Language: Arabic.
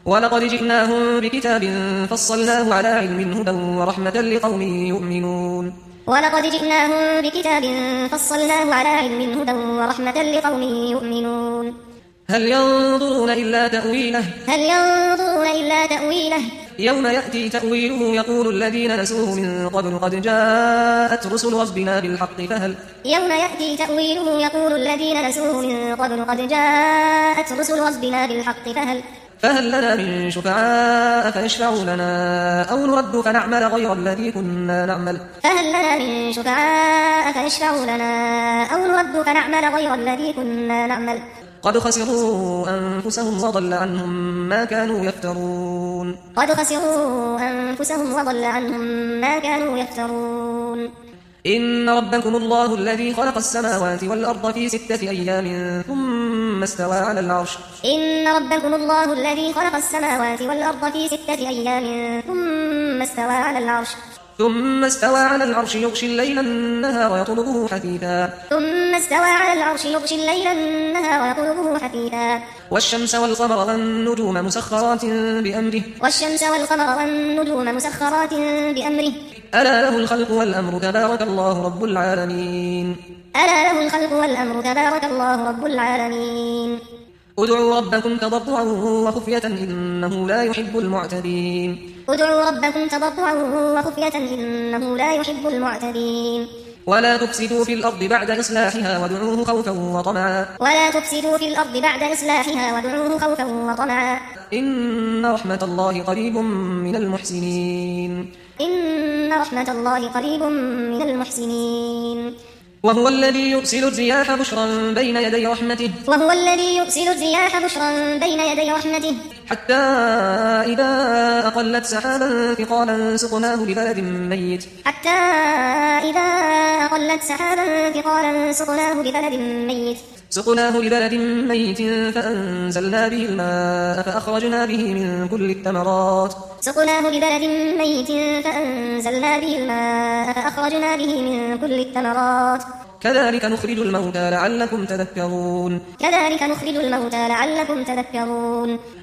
ولقد جئناهم بكتاب فصلناه على علم هدى ورحمة لقوم يؤمنون ولقد جئناهم بكتاب فصلناه على علم هدى ورحمة لقوم يؤمنون هل ينظرون إلا تأويله يوم يأتي تأويله يقول الذين نسوه من قبل قد جاءت رسل ربنا بالحق يوم يأتي تأويله يقول الذين نسوه من قبل قد جاءت رسل ربنا بالحق فهل لنا من شفعاء فيشفعوا لنا أو نرد فنعمل غير الذي كنا نعمل فهل لنا من شفعاء فيشفعوا لنا أو نرد فنعمل غير الذي كنا نعمل قد خسروا أنفسهم وضل عنهم ما كانوا يفترون إن ربكم الله الذي خلق السماوات والأرض في 6 أيام ثم استوى على العرش يغشي الليل النهار يطلبه حثيثا والشمس والقمر والنجوم مسخرات بأمره ألا له الخلق والأمر تبارك الله رب العالمين ادعوا ربكم تضرعا وخفية إنه لا يحب المعتدين ولا تفسدوا في الأرض بعد إصلاحها وادعوه خوفا وطمعا إن رحمة الله قريب من المحسنين وهو الذي يرسل الرياح بشرا بين يدي رحمته حتى إذا أقلت سحابا ثقالا سقناه لبلد ميت فأنزلنا به الماء فأخرجنا به من كل الثمرات كذلك نخرج الموتى لعلكم تذكرون